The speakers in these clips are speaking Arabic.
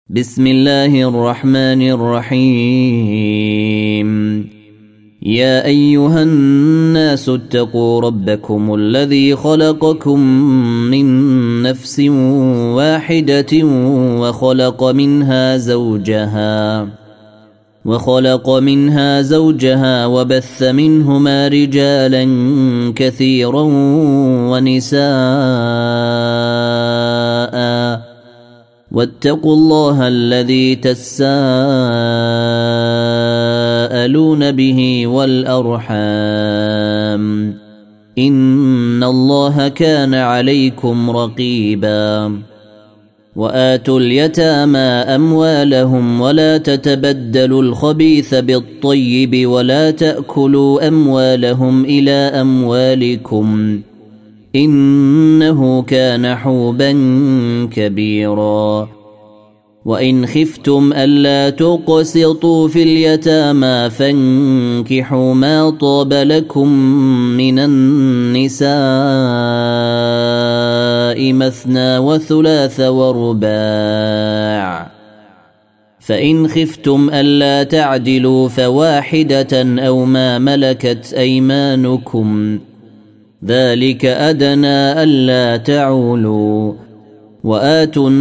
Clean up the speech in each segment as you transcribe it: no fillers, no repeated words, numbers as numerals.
بسم الله الرحمن الرحيم. يا أيها الناس اتقوا ربكم الذي خلقكم من نفس واحدة وخلق منها زوجها وبث منهما رجالا كثيرا ونساء واتقوا الله الذي تساءلون به والأرحام إن الله كان عليكم رقيبا. وآتوا اليتامى أموالهم ولا تتبدلوا الخبيث بالطيب ولا تأكلوا أموالهم إلى أموالكم إنه كان حوبا كبيرا. وإن خفتم ألا تقسطوا في اليتامى فانكحوا ما طاب لكم من النساء مثنى وثلاث ورباع، فإن خفتم ألا تعدلوا فواحدة أو ما ملكت أيمانكم ذلك أدنى ألا تعولوا. وآتوا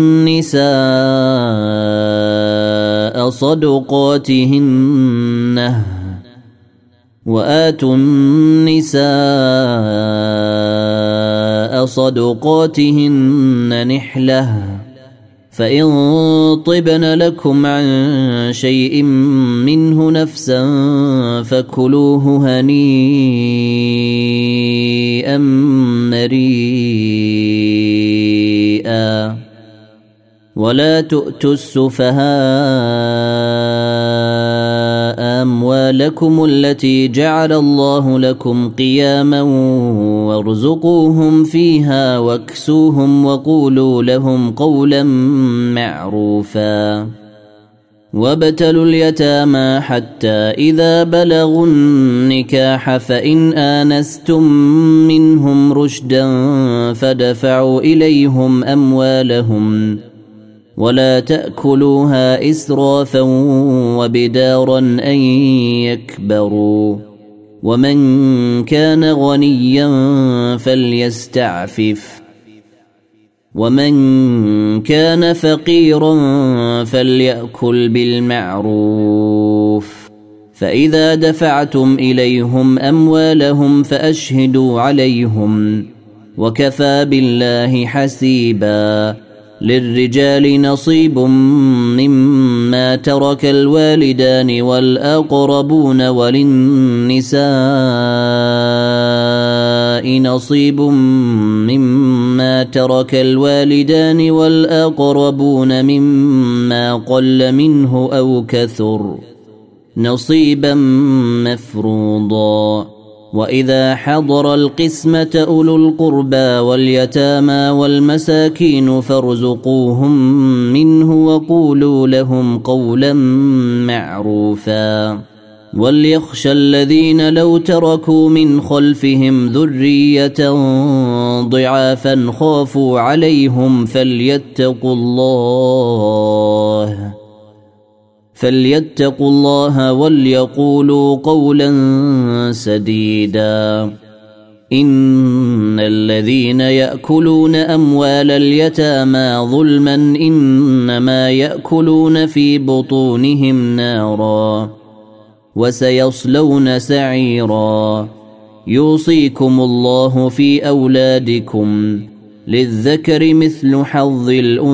النساء صدقاتهن نحلة، فإن طبن لكم عن شيء منه نفسا فكلوه هنيئا مريئا. ولا تؤتوا السفهاء أموالكم التي جعل الله لكم قياما وارزقوهم فيها واكسوهم وقولوا لهم قولا معروفا. وابتلوا اليتامى حتى إذا بلغوا النكاح فإن آنستم منهم رشدا فدفعوا إليهم أموالهم ولا تأكلوها إسرافا وبدارا أن يكبروا. ومن كان غنيا فليستعفف ومن كان فقيرا فليأكل بالمعروف. فإذا دفعتم إليهم أموالهم فأشهدوا عليهم وكفى بالله حسيبا. للرجال نصيب مما ترك الوالدان والأقربون وللنساء نصيب مما ترك الوالدان والأقربون مما قل منه أو كثر نصيبا مفروضا. وإذا حضر القسمة أولو القربى واليتامى والمساكين فارزقوهم منه وقولوا لهم قولا معروفا. وليخشى الذين لو تركوا من خلفهم ذرية ضعافا خافوا عليهم فليتقوا الله وليقولوا قولا سديدا. إن الذين يأكلون أموال اليتامى ظلما إنما يأكلون في بطونهم نارا وسيصلون سعيرا. يوصيكم الله في أولادكم للذكر مثل حظ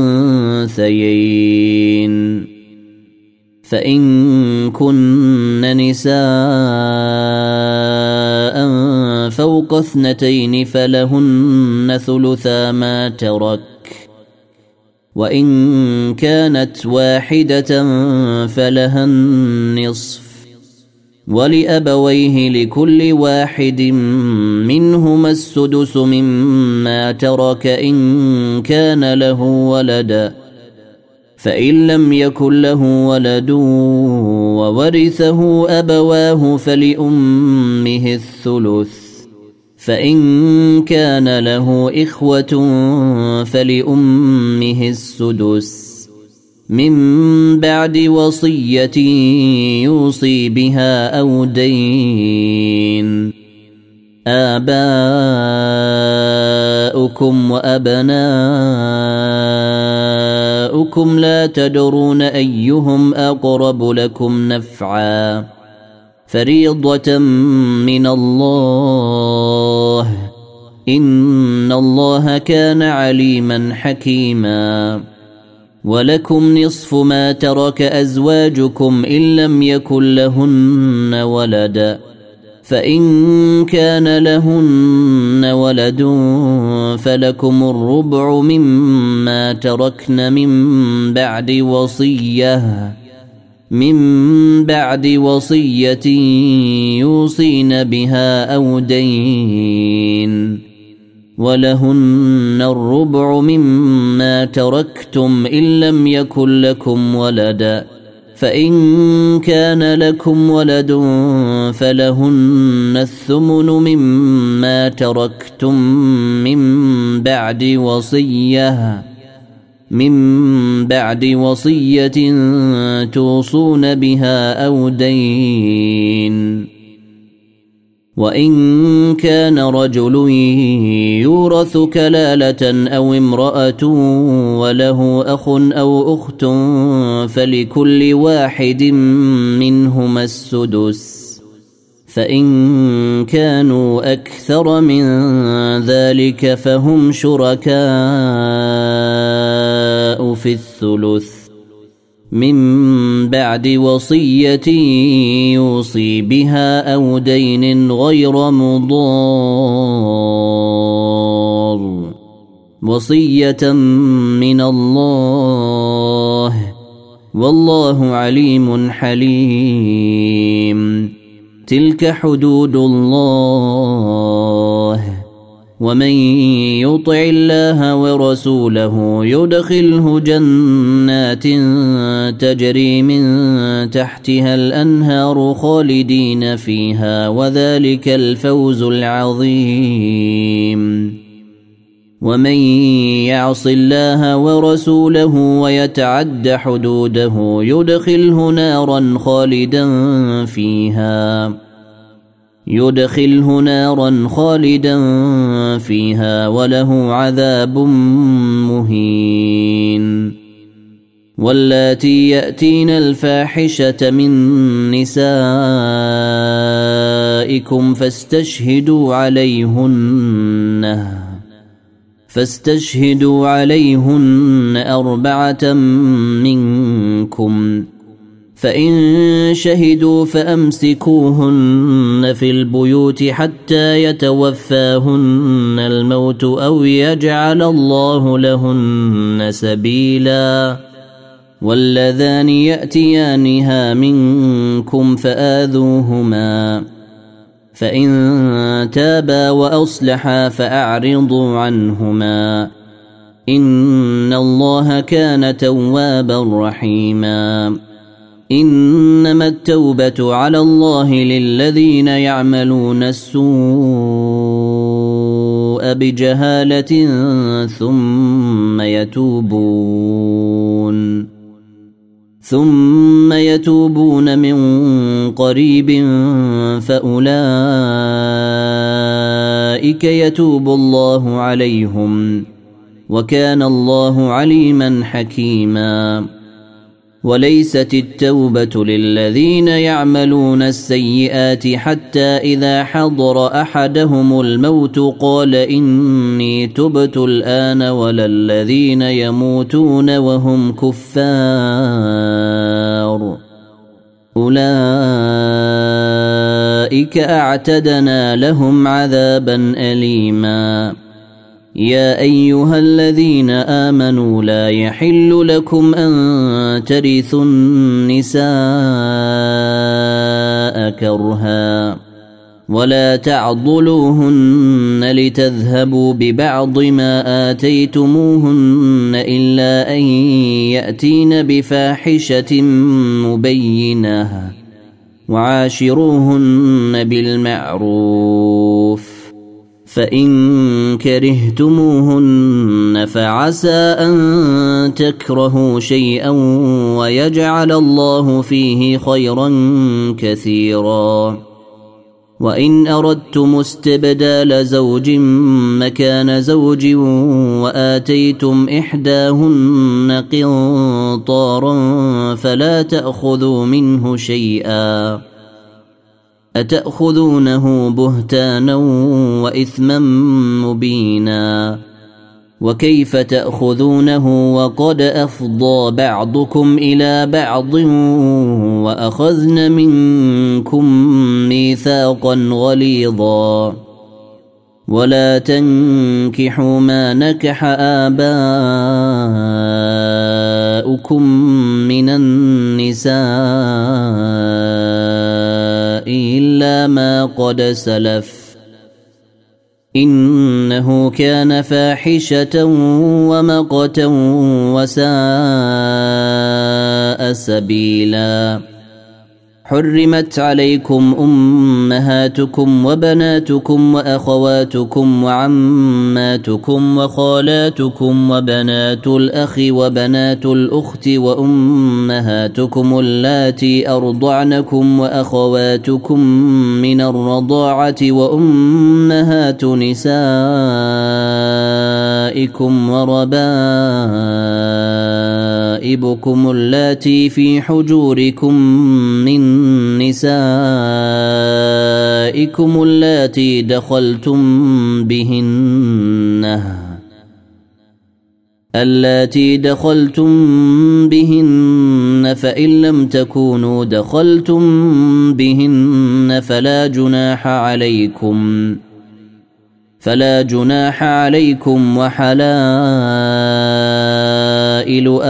الأنثيين. فإن كن نساء فوق 2 فلهن ثلثا ما ترك، وإن كانت واحدة فلها النصف، ولأبويه لكل واحد منهما السدس مما ترك إن كان له ولد، فإن لم يكن له ولد وورثه أبواه فلأمه الثلث، فإن كان له إخوة فلأمه السدس، من بعد وصية يوصي بها أو دين. آباؤكم وأبناؤكم لا تدرون أيهم أقرب لكم نفعا فريضة من الله إن الله كان عليما حكيما. ولكم نصف ما ترك أزواجكم إن لم يكن لهن ولد فإن كان لهن ولد فلكم الربع مما تركن من بعد وصية يوصين بها أو دين. ولهن الربع مما تركتم إن لم يكن لكم ولد فإن كان لكم ولد فلهن الثمن مما تركتم من بعد وصية توصون بها أو دين. وإن كان رجل يورث كلالة أو امرأة وله أخ أو أخت فلكل واحد منهما السدس فإن كانوا أكثر من ذلك فهم شركاء في الثلث من بعد وصية يوصي بها أو دين غير مضار وصية من الله والله عليم حليم. تلك حدود الله ومن يطع الله ورسوله يدخله جنات تجري من تحتها الأنهار خالدين فيها وذلك الفوز العظيم. ومن يعص الله ورسوله ويتعد حدوده يدخله نارا خالدا فيها وله عذاب مهين. واللاتي يأتين الفاحشة من نسائكم فاستشهدوا عليهن 4 منكم فإن شهدوا فأمسكوهن في البيوت حتى يتوفاهن الموت أو يجعل الله لهن سبيلا. واللذان يأتيانها منكم فآذوهما فإن تابا وأصلحا فأعرضوا عنهما إن الله كان توابا رحيما. إنما التوبة على الله للذين يعملون السوء بجهالة ثم يتوبون من قريب فأولئك يتوب الله عليهم وكان الله عليما حكيما. وليست التوبة للذين يعملون السيئات حتى إذا حضر أحدهم الموت قال إني تبت الآن ولا الذين يموتون وهم كفار أولئك أعتدنا لهم عذابا أليما. يا أيها الذين آمنوا لا يحل لكم أن ترثوا النساء كرها ولا تعضلوهن لتذهبوا ببعض ما آتيتموهن إلا أن يأتين بفاحشة مبينة وعاشروهن بالمعروف فإن كرهتموهن فعسى أن تكرهوا شيئا ويجعل الله فيه خيرا كثيرا. وإن أردتم استبدال زوج مكان زوج وآتيتم إحداهن قنطارا فلا تأخذوا منه شيئا أتأخذونه بهتانا وإثما مبينا. وكيف تأخذونه وقد أفضى بعضكم إلى بعض وأخذن منكم ميثاقا غليظا. ولا تنكحوا ما نكح آباؤكم من النساء إلا ما قد سلف إنه كان فاحشة ومقتا وساء سبيلا. حرمت عليكم أمهاتكم وبناتكم وأخواتكم وعماتكم وخالاتكم وبنات الأخ وبنات الأخت وأمهاتكم اللاتي أرضعنكم وأخواتكم من الرضاعة وأمهات نسائكم وربائبكم اللاتي في حجوركم من نسائكم اللاتي دخلتم بهن فإن لم تكونوا دخلتم بهن فلا جناح عليكم وحلائل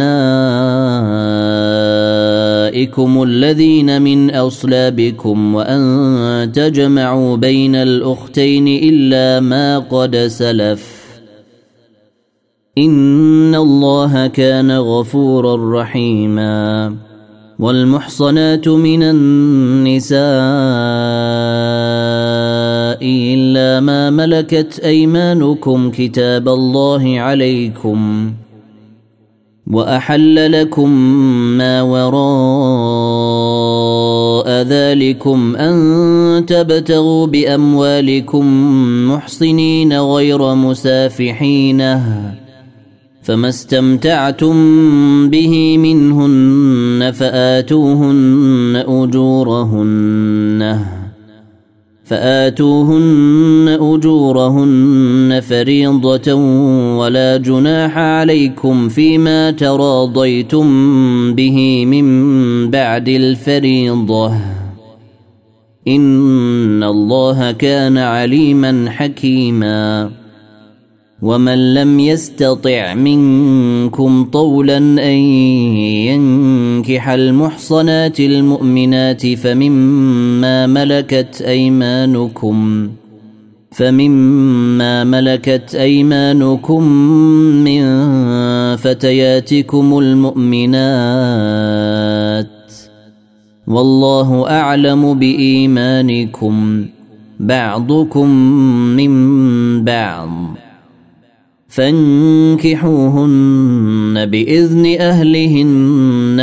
أبنائكم الذين من أصلابكم وأن تجمعوا بين الأختين إلا ما قد سلف إن الله كان غفورا رحيما. والمحصنات من النساء إلا ما ملكت أيمانكم كتاب الله عليكم وأحل لكم ما وراء ذلكم أن تبتغوا بأموالكم محصنين غير مسافحين فما استمتعتم به منهن فآتوهن أجورهن فريضة ولا جناح عليكم فيما تراضيتم به من بعد الفريضة إن الله كان عليما حكيما. ومن لم يستطع منكم طولا أن ينكح المحصنات المؤمنات فمما ملكت أيمانكم من فتياتكم المؤمنات والله أعلم بإيمانكم بعضكم من بعض فانكحوهن بإذن أهلهن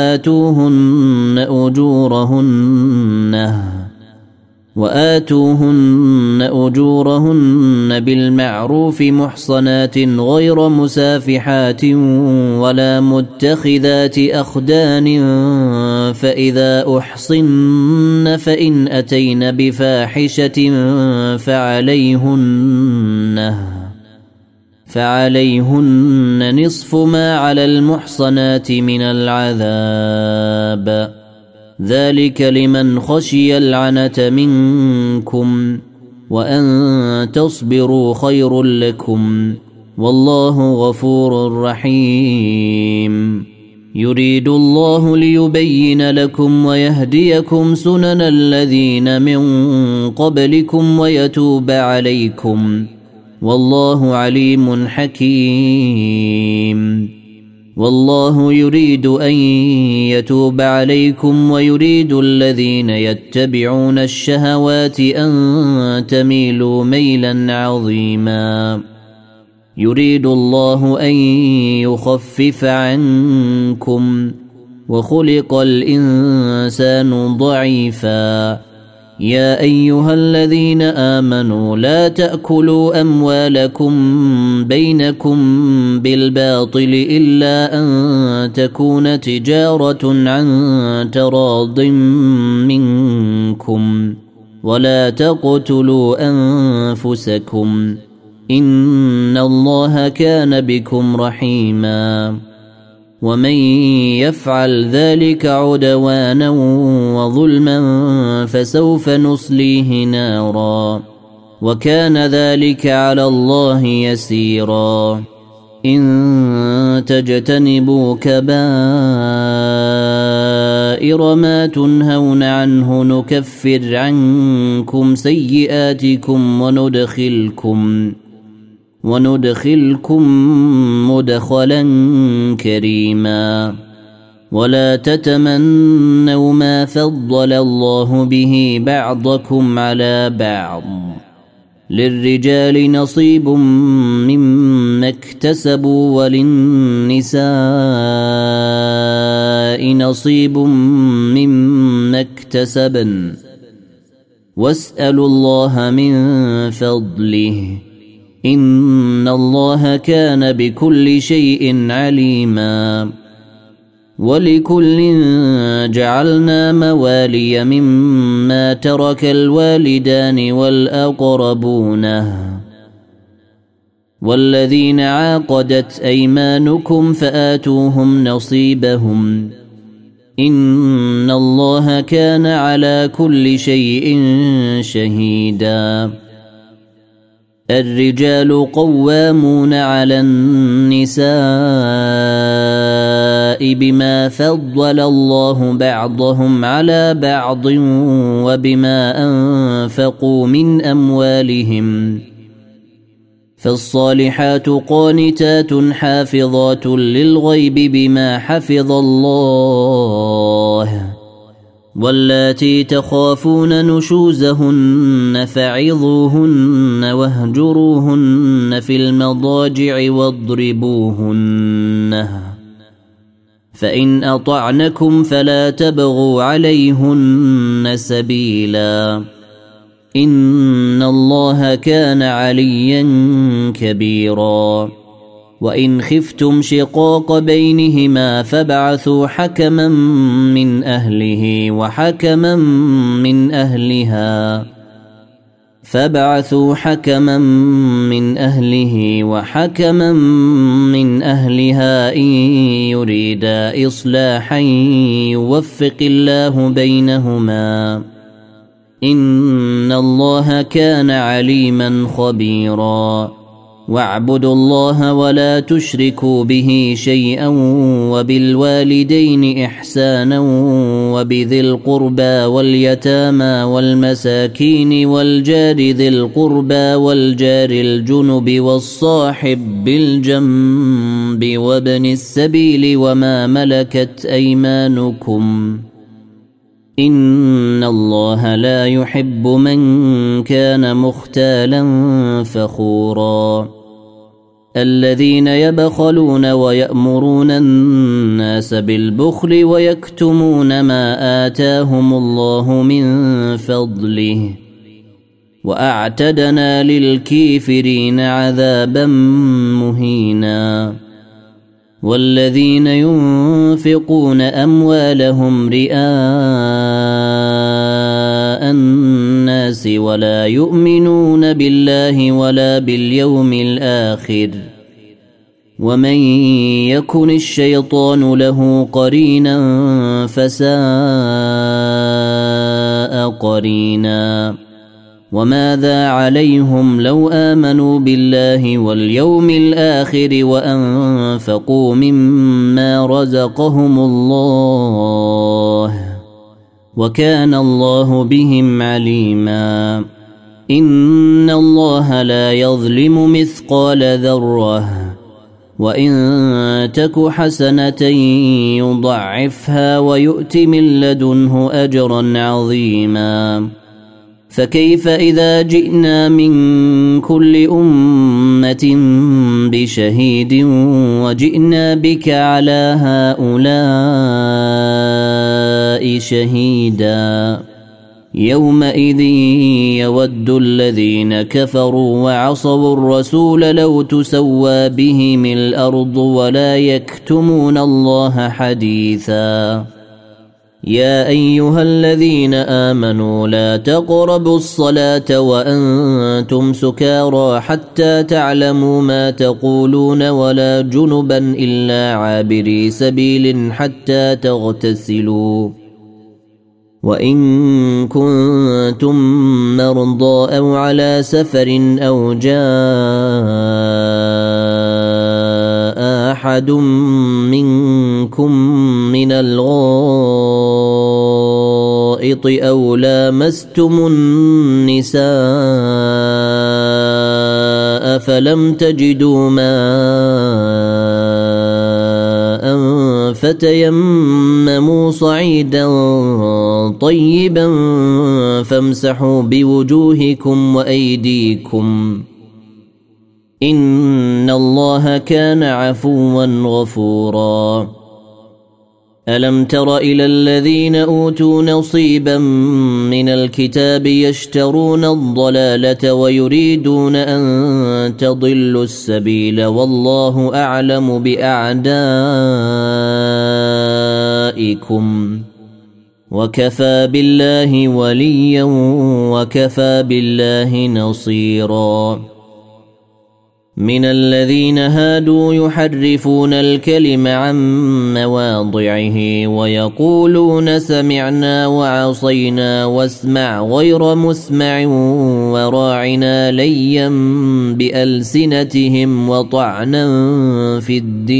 وآتوهن أجورهن بالمعروف محصنات غير مسافحات ولا متخذات أخدان فإذا أحصن فإن أتين بفاحشة فعليهن نصف ما على المحصنات من العذاب ذلك لمن خشي العنة منكم وأن تصبروا خير لكم والله غفور رحيم. يريد الله ليبين لكم ويهديكم سنن الذين من قبلكم ويتوب عليكم والله عليم حكيم. والله يريد أن يتوب عليكم ويريد الذين يتبعون الشهوات أن تميلوا ميلا عظيما يريد الله أن يخفف عنكم وخلق الإنسان ضعيفا يا أيها الذين آمنوا لا تأكلوا أموالكم بينكم بالباطل إلا أن تكون تجارة عن تراض منكم ولا تقتلوا أنفسكم إن الله كان بكم رحيما ومن يفعل ذلك عدوانا وظلما فسوف نصليه نارا وكان ذلك على الله يسيرا إن تجتنبوا كبائر ما تنهون عنه نكفر عنكم سيئاتكم وندخلكم مدخلا كريما ولا تتمنوا ما فضل الله به بعضكم على بعض للرجال نصيب مما اكتسبوا وللنساء نصيب مما اكتسبن واسألوا الله من فضله إن الله كان بكل شيء عليما ولكل جعلنا موالي مما ترك الوالدان والأقربون والذين عاقدت أيمانكم فآتوهم نصيبهم إن الله كان على كل شيء شهيدا الرجال قوامون على النساء بما فضل الله بعضهم على بعض وبما أنفقوا من أموالهم فالصالحات قانتات حافظات للغيب بما حفظ الله واللاتي تخافون نشوزهن فعظوهن واهجروهن في المضاجع واضربوهن فإن أطعنكم فلا تبغوا عليهن سبيلا إن الله كان عليا كبيرا وإن خفتم شقاق بينهما فابعثوا حكما من أهله وحكما من أهلها إن يريدا إصلاحا يوفق الله بينهما إن الله كان عليما خبيرا واعبدوا الله ولا تشركوا به شيئا وبالوالدين إحسانا وبذي القربى واليتامى والمساكين والجار ذي القربى والجار الجنب والصاحب بالجنب وابن السبيل وما ملكت أيمانكم إن الله لا يحب من كان مختالا فخورا الذين يبخلون ويأمرون الناس بالبخل ويكتمون ما آتاهم الله من فضله وأعتدنا للكافرين عذابا مهينا والذين ينفقون أموالهم رئاء الناس ولا يؤمنون بالله ولا باليوم الآخر ومن يكن الشيطان له قرينا فساء قرينا وماذا عليهم لو آمنوا بالله واليوم الآخر وأنفقوا مما رزقهم الله وكان الله بهم عليما إن الله لا يظلم مثقال ذرة وإن تك حسنة يضعفها ويؤت من لدنه أجرا عظيما فكيف إذا جئنا من كل أمة بشهيد وجئنا بك على هؤلاء شهيدا يومئذ يود الذين كفروا وعصوا الرسول لو تسوى بهم الأرض ولا يكتمون الله حديثا يا أيها الذين آمنوا لا تقربوا الصلاة وأنتم سكارى حتى تعلموا ما تقولون ولا جنبا إلا عابري سبيل حتى تغتسلوا وإن كنتم مرضى أو على سفر أو جاء أحد منكم من الغائط أو لامستم النساء فلم تجدوا ماء فتيمموا صعيدا طيبا فامسحوا بوجوهكم وأيديكم إن الله كان عفوا غفورا ألم تر إلى الذين أوتوا نصيبا من الكتاب يشترون الضلالة ويريدون أن تضلوا السبيل والله أعلم بأعدائكم وكفى بالله وليا وكفى بالله نصيرا من الذين هادوا يحرفون الكلم عن مواضعه ويقولون سمعنا وعصينا واسمع غير مسمع وراعنا ليا بألسنتهم وطعنا في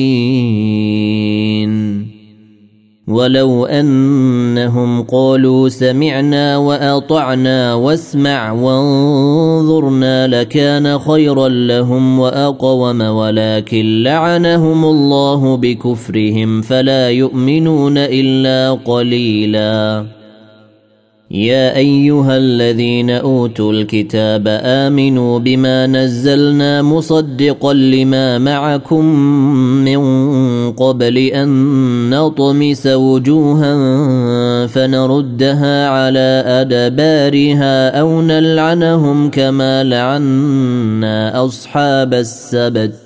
الدين ولو أنهم قالوا سمعنا وأطعنا واسمع وانظرنا لكان خيرا لهم وأقوم ولكن لعنهم الله بكفرهم فلا يؤمنون إلا قليلا يا أيها الذين أوتوا الكتاب آمنوا بما نزلنا مصدقا لما معكم من قبل أن نطمس وجوها فنردها على أدبارها أو نلعنهم كما لعنا أصحاب السبت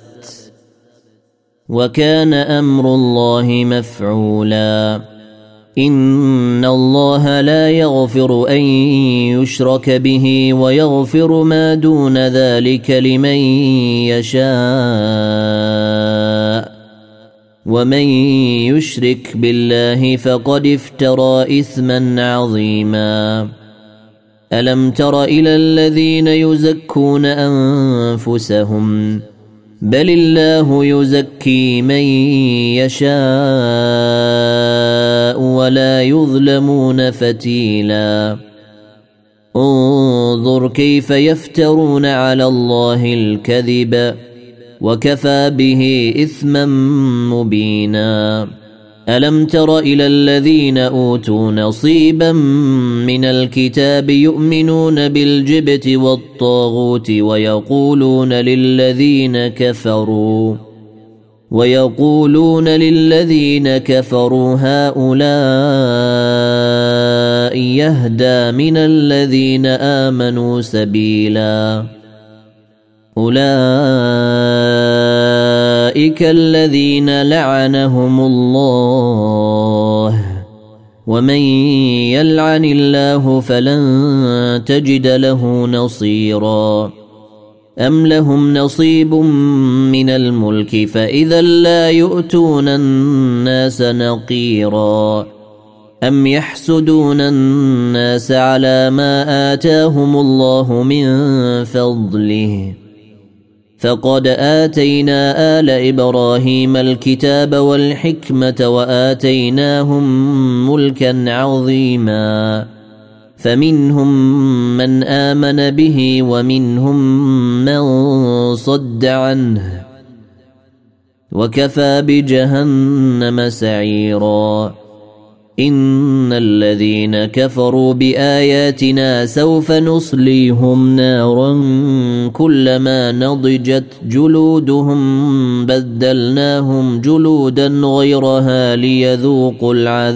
وكان أمر الله مفعولا إن الله لا يغفر أن يشرك به ويغفر ما دون ذلك لمن يشاء ومن يشرك بالله فقد افترى إثما عظيما ألم تر إلى الذين يزكون أنفسهم بل الله يزكي من يشاء ولا يظلمون فتيلا انظر كيف يفترون على الله الكذب وكفى به إثما مبينا ألم تر إلى الذين أوتوا نصيبا من الكتاب يؤمنون بالجبت والطاغوت ويقولون للذين كفروا هؤلاء يهدى من الذين آمنوا سبيلا أولئك الذين لعنهم الله ومن يلعن الله فلن تجد له نصيرا أم لهم نصيب من الملك فإذا لا يؤتون الناس نقيرا أم يحسدون الناس على ما آتاهم الله من فضله فقد آتينا آل إبراهيم الكتاب والحكمة وآتيناهم ملكا عظيما فمنهم من آمن به ومنهم من صد عنه وكفى بجهنم سعيرا إن الذين كفروا بآياتنا سوف نصليهم نارا كلما نضجت جلودهم بدلناهم جلودا غيرها ليذوقوا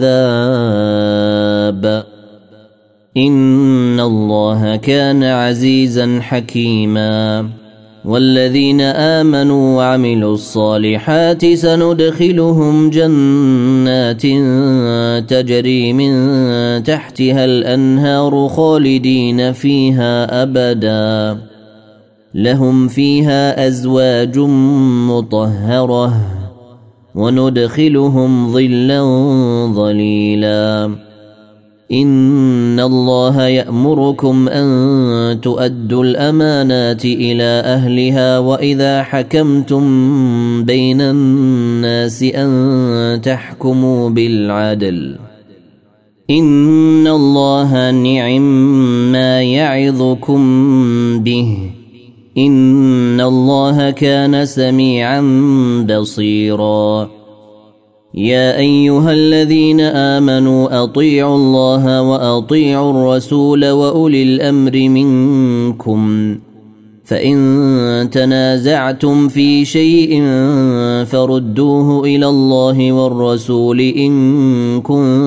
العذاب إن الله كان عزيزا حكيما والذين آمنوا وعملوا الصالحات سندخلهم جنات تجري من تحتها الأنهار خالدين فيها أبدا لهم فيها أزواج مطهرة وندخلهم ظلا ظليلا إن الله يأمركم أن تؤدوا الأمانات إلى أهلها وإذا حكمتم بين الناس أن تحكموا بالعدل إن الله نعم ما يعظكم به إن الله كان سميعا بصيرا يا أيها الذين آمنوا أطيعوا الله وأطيعوا الرسول وأولي الأمر منكم فإن تنازعتم في شيء فردوه إلى الله والرسول إن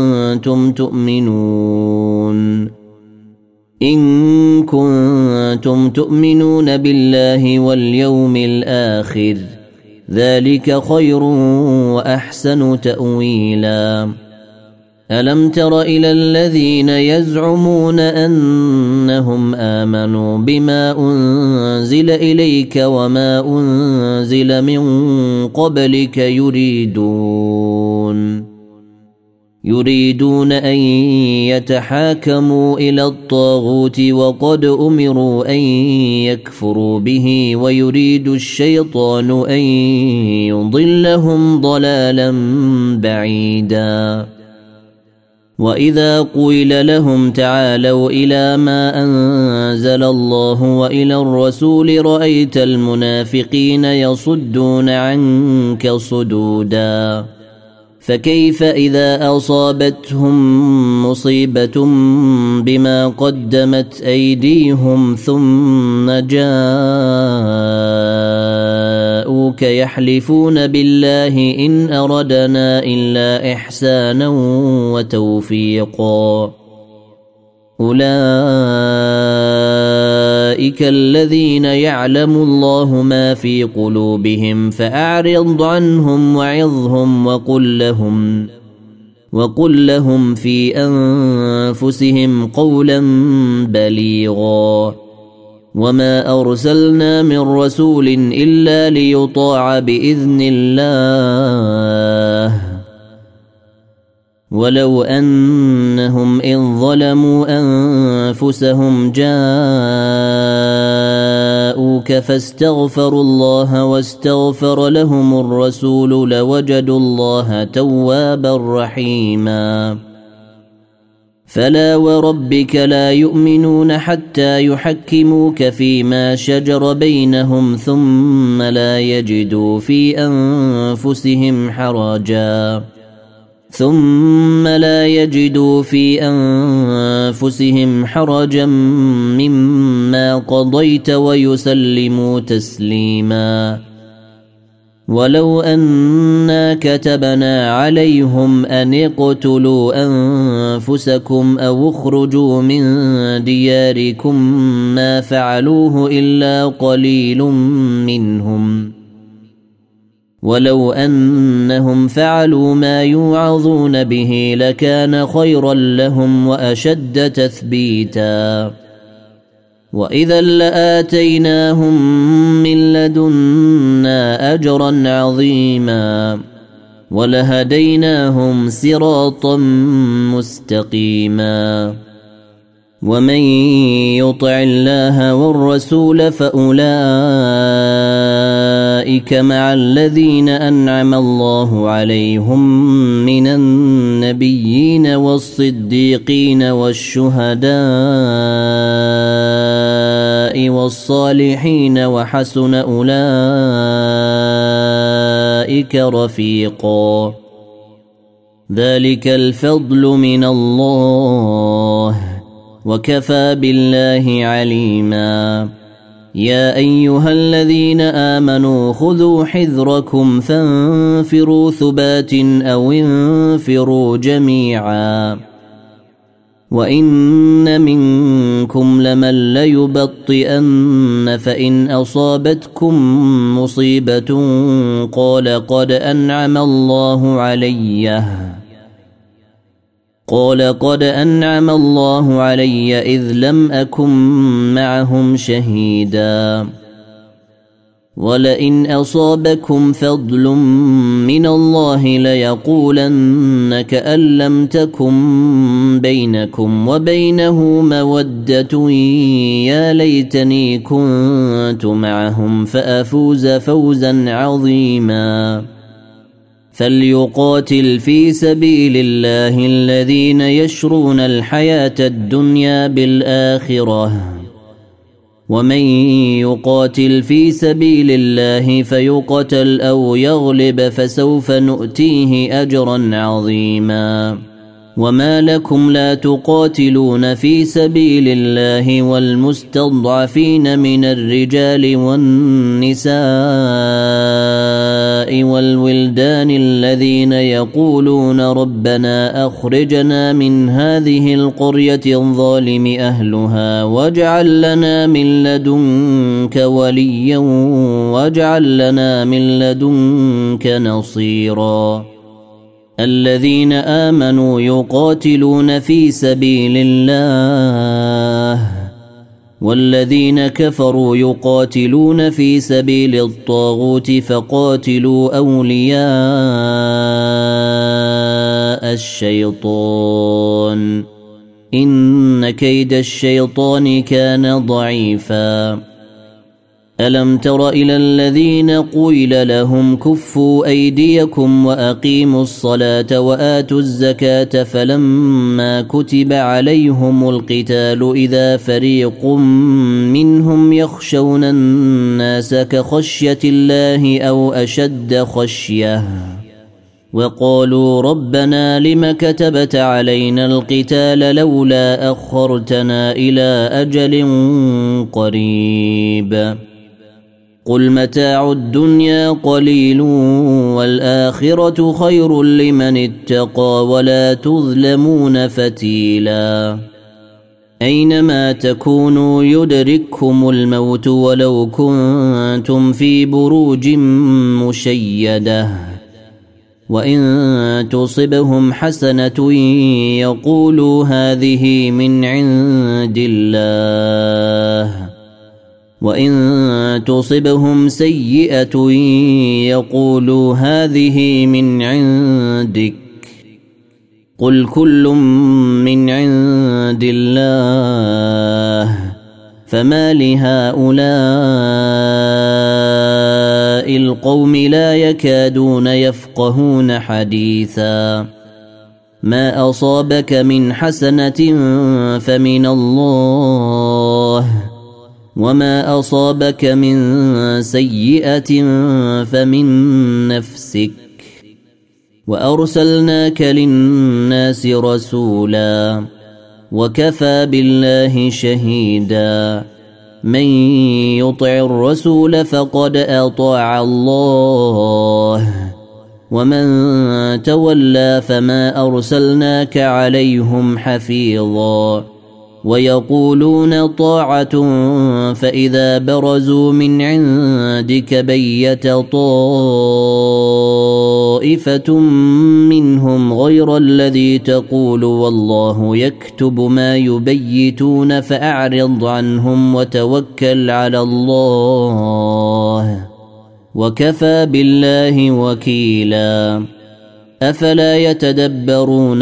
كنتم تؤمنون بالله واليوم الآخر ذلك خير وأحسن تأويلا ألم تر إلى الذين يزعمون أنهم آمنوا بما أنزل إليك وما أنزل من قبلك يريدون أن يتحاكموا إلى الطاغوت وقد أمروا أن يكفروا به ويريد الشيطان أن يضلهم ضلالا بعيدا وإذا قيل لهم تعالوا إلى ما أنزل الله وإلى الرسول رأيت المنافقين يصدون عنك صدودا فكيف إذا أصابتهم مصيبة بما قدمت أيديهم ثم جاءوك يحلفون بالله إن أردنا إلا إحسانا وتوفيقا أولئك الذين يعلم الله ما في قلوبهم فأعرض عنهم وعظهم وقل لهم في أنفسهم قولا بليغا وما أرسلنا من رسول إلا ليطاع بإذن الله ولو أنهم إن ظلموا أنفسهم جاءوك فاستغفروا الله واستغفر لهم الرسول لوجدوا الله توابا رحيما فلا وربك لا يؤمنون حتى يحكموك فيما شجر بينهم ثم لا يجدوا في أنفسهم حرجا مما قضيت ويسلموا تسليما ولو أنا كتبنا عليهم أن اقتلوا أنفسكم أو اخرجوا من دياركم ما فعلوه إلا قليل منهم ولو أنهم فعلوا ما يوعظون به لكان خيرا لهم وأشد تثبيتا وإذا لآتيناهم من لدنا أجرا عظيما ولهديناهم صراطا مستقيما ومن يطع الله والرسول فأولئك مع الذين أنعم الله عليهم من النبيين والصديقين والشهداء والصالحين وحسن أولئك أولئك رفيقا ذلك الفضل من الله وكفى بالله عليما يا أيها الذين آمنوا خذوا حذركم فانفروا ثبات أو انفروا جميعا وإن منكم لمن ليبطئن فإن أصابتكم مصيبة قال قد أنعم الله علي إذ لم أكن معهم شهيدا ولئن أصابكم فضل من الله ليقولن كأن لم تكن بينكم وبينه مودة يا ليتني كنت معهم فأفوز فوزا عظيما فليقاتل في سبيل الله الذين يشرون الحياة الدنيا بالآخرة ومن يقاتل في سبيل الله فيقتل أو يغلب فسوف نؤتيه أجرا عظيما وما لكم لا تقاتلون في سبيل الله والمستضعفين من الرجال والنساء والولدان الذين يقولون ربنا أخرجنا من هذه القرية الظالم أهلها واجعل لنا من لدنك وليا واجعل لنا من لدنك نصيرا الذين آمنوا يقاتلون في سبيل الله والذين كفروا يقاتلون في سبيل الطاغوت فقاتلوا أولياء الشيطان إن كيد الشيطان كان ضعيفا ألم تر إلى الذين قيل لهم كفوا أيديكم وأقيموا الصلاة وآتوا الزكاة فلما كتب عليهم القتال إذا فريق منهم يخشون الناس كخشية الله أو أشد خشية وقالوا ربنا لم كتبت علينا القتال لولا أخرتنا إلى أجل قريب قل متاع الدنيا قليل والآخرة خير لمن اتقى ولا تظلمون فتيلا أينما تكونوا يدرككم الموت ولو كنتم في بروج مشيدة وإن تصبهم حسنة يقولوا هذه من عند الله وإن تصبهم سيئة يقولوا هذه من عندك قل كل من عند الله فما لهؤلاء القوم لا يكادون يفقهون حديثا ما أصابك من حسنة فمن الله وما أصابك من سيئة فمن نفسك وأرسلناك للناس رسولا وكفى بالله شهيدا من يطع الرسول فقد أطاع الله ومن تولى فما أرسلناك عليهم حفيظا ويقولون طاعة فإذا برزوا من عندك بيت طائفة منهم غير الذي تقول والله يكتب ما يبيتون فأعرض عنهم وتوكل على الله وكفى بالله وكيلا أفلا يتدبرون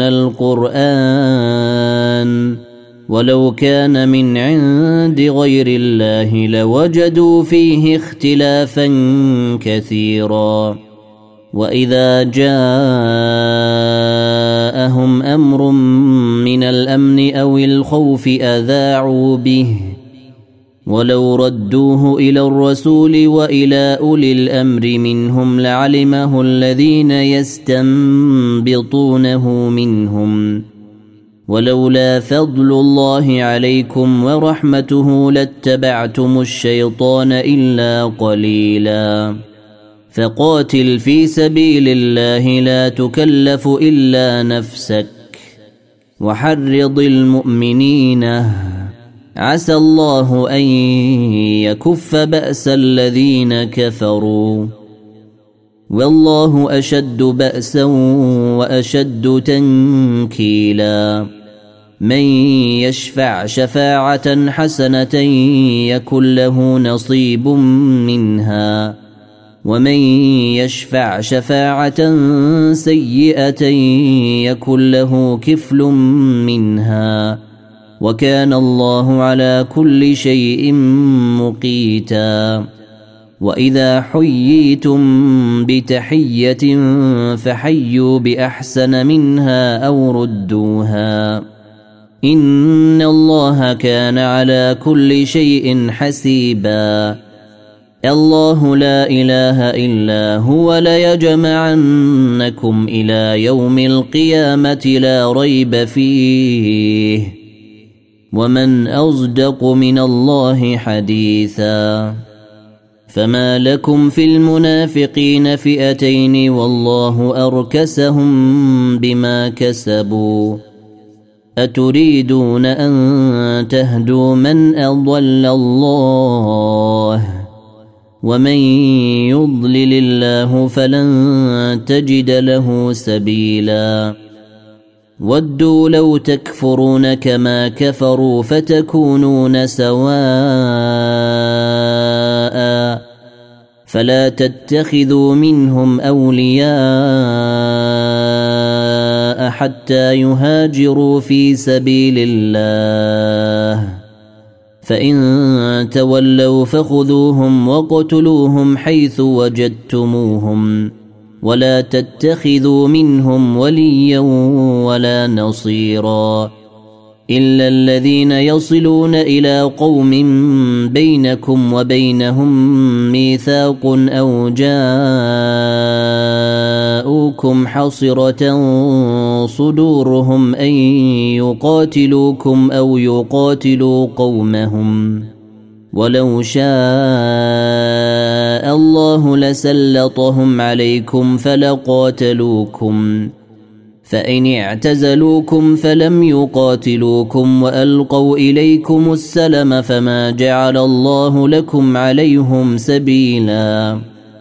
القرآن ولو كان من عند غير الله لوجدوا فيه اختلافا كثيرا وإذا جاءهم أمر من الأمن أو الخوف أذاعوا به ولو ردوه إلى الرسول وإلى أولي الأمر منهم لعلمه الذين يستنبطونه منهم ولولا فضل الله عليكم ورحمته لاتبعتم الشيطان إلا قليلا فقاتل في سبيل الله لا تكلف إلا نفسك وحرض المؤمنين عسى الله أن يكف بأس الذين كفروا والله أشد بأسا وأشد تنكيلا من يشفع شفاعة حسنة يكن له نصيب منها ومن يشفع شفاعة سيئة يكن له كفل منها وكان الله على كل شيء مقيتا وإذا حييتم بتحية فحيوا بأحسن منها أو ردوها إن الله كان على كل شيء حسيبا الله لا إله إلا هو ليجمعنكم إلى يوم القيامة لا ريب فيه ومن أصدق من الله حديثا فما لكم في المنافقين فئتين والله أركسهم بما كسبوا أتريدون أن تهدوا من أضل الله ومن يضلل الله فلن تجد له سبيلا ودوا لو تكفرون كما كفروا فتكونون سواء فلا تتخذوا منهم أولياء حتى يهاجروا في سبيل الله فإن تولوا فخذوهم وقتلوهم حيث وجدتموهم ولا تتخذوا منهم وليا ولا نصيرا إلا الذين يصلون إلى قوم بينكم وبينهم ميثاق أو جاءوكم حصرة صدورهم أن يقاتلوكم أو يقاتلوا قومهم ولو شاء الله لسلطهم عليكم فلقاتلوكم فإن اعتزلوكم فلم يقاتلوكم وألقوا إليكم السلم فما جعل الله لكم عليهم سبيلا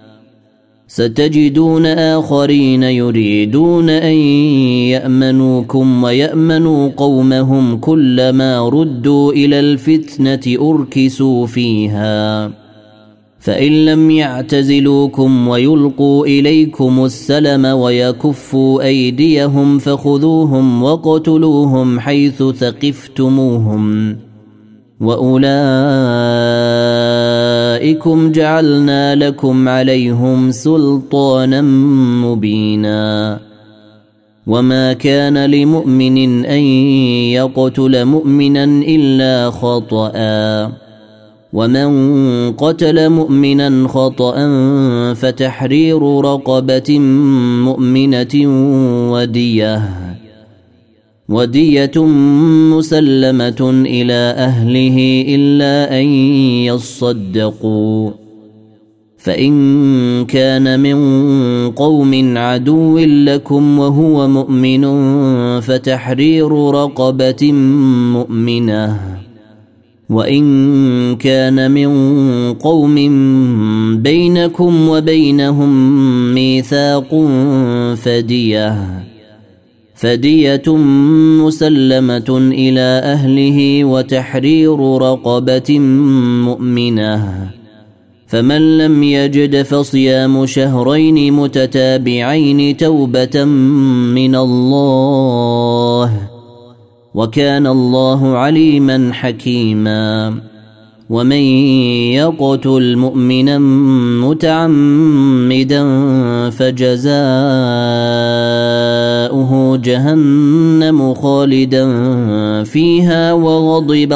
ستجدون آخرين يريدون أن يأمنوكم ويأمنوا قومهم كلما ردوا إلى الفتنة أركسوا فيها فإن لم يعتزلوكم ويلقوا إليكم السلم ويكفوا أيديهم فخذوهم وقتلوهم حيث ثقفتموهم وأولئكم جعلنا لكم عليهم سلطانا مبينا وما كان لمؤمن أن يقتل مؤمنا إلا خطأ ومن قتل مؤمنا خطأ فتحرير رقبة مؤمنة ودية مسلمة إلى أهله إلا أن يصدقوا فإن كان من قوم عدو لكم وهو مؤمن فتحرير رقبة مؤمنة وإن كان من قوم بينكم وبينهم ميثاق فدية مسلمة إلى أهله وتحرير رقبة مؤمنة فمن لم يجد فصيام شهرين متتابعين توبة من الله وكان الله عليما حكيما ومن يقتل مؤمنا متعمدا فجزاؤه جهنم خالدا فيها وغضب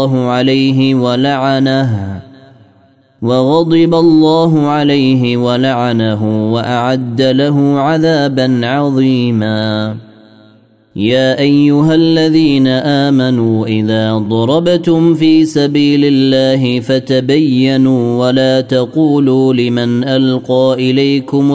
الله عليه ولعنه وأعد له عذابا عظيما. يا أيها الذين آمنوا إذا ضربتم في سبيل الله فتبينوا ولا تقولوا لمن ألقى إليكم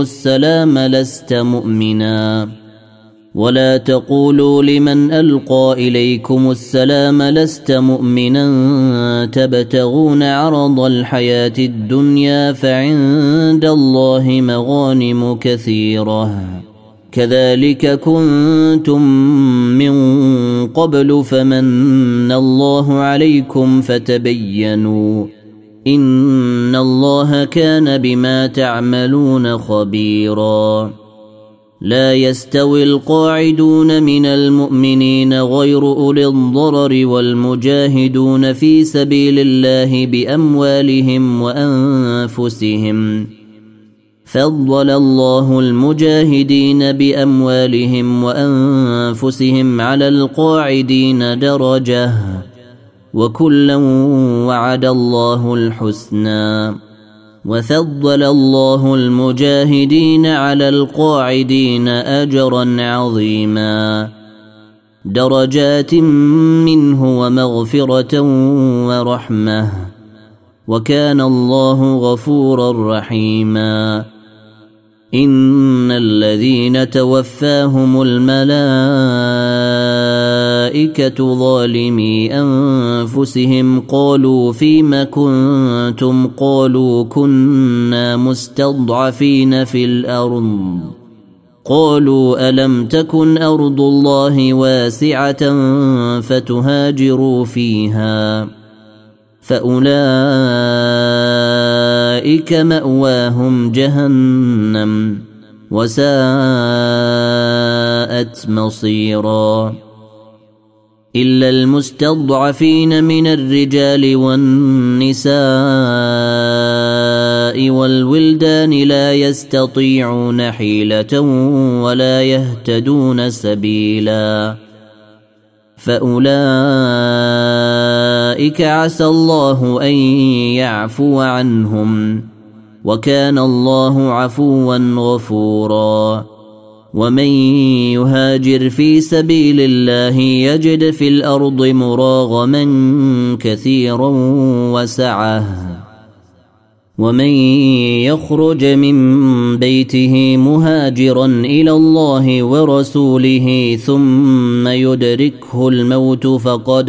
السلام لست مؤمنا تبتغون عرض الحياة الدنيا فعند الله مغانم كثيرة كذلك كنتم من قبل فمن الله عليكم فتبينوا إن الله كان بما تعملون خبيرا. لا يستوي القاعدون من المؤمنين غير أولي الضرر والمجاهدون في سبيل الله بأموالهم وأنفسهم فضل الله المجاهدين بأموالهم وأنفسهم على القاعدين درجة وكلا وعد الله الحسنى وفضل الله المجاهدين على القاعدين أجرا عظيما درجات منه ومغفرة ورحمة وكان الله غفورا رحيما. إن الذين توفاهم الملائكة ظالمي أنفسهم قالوا فيم كنتم قالوا كنا مستضعفين في الأرض قالوا ألم تكن أرض الله واسعة فتهاجروا فيها فأولئك مأواهم جهنم وساءت مصيرا. إلا المستضعفين من الرجال والنساء والولدان لا يستطيعون حيلة ولا يهتدون سبيلا فأولئك عسى الله أن يعفو عنهم وكان الله عفوا غفورا. ومن يهاجر في سبيل الله يجد في الأرض مراغما كثيرا وسعة ومن يخرج من بيته مهاجرا إلى الله ورسوله ثم يدركه الموت فقد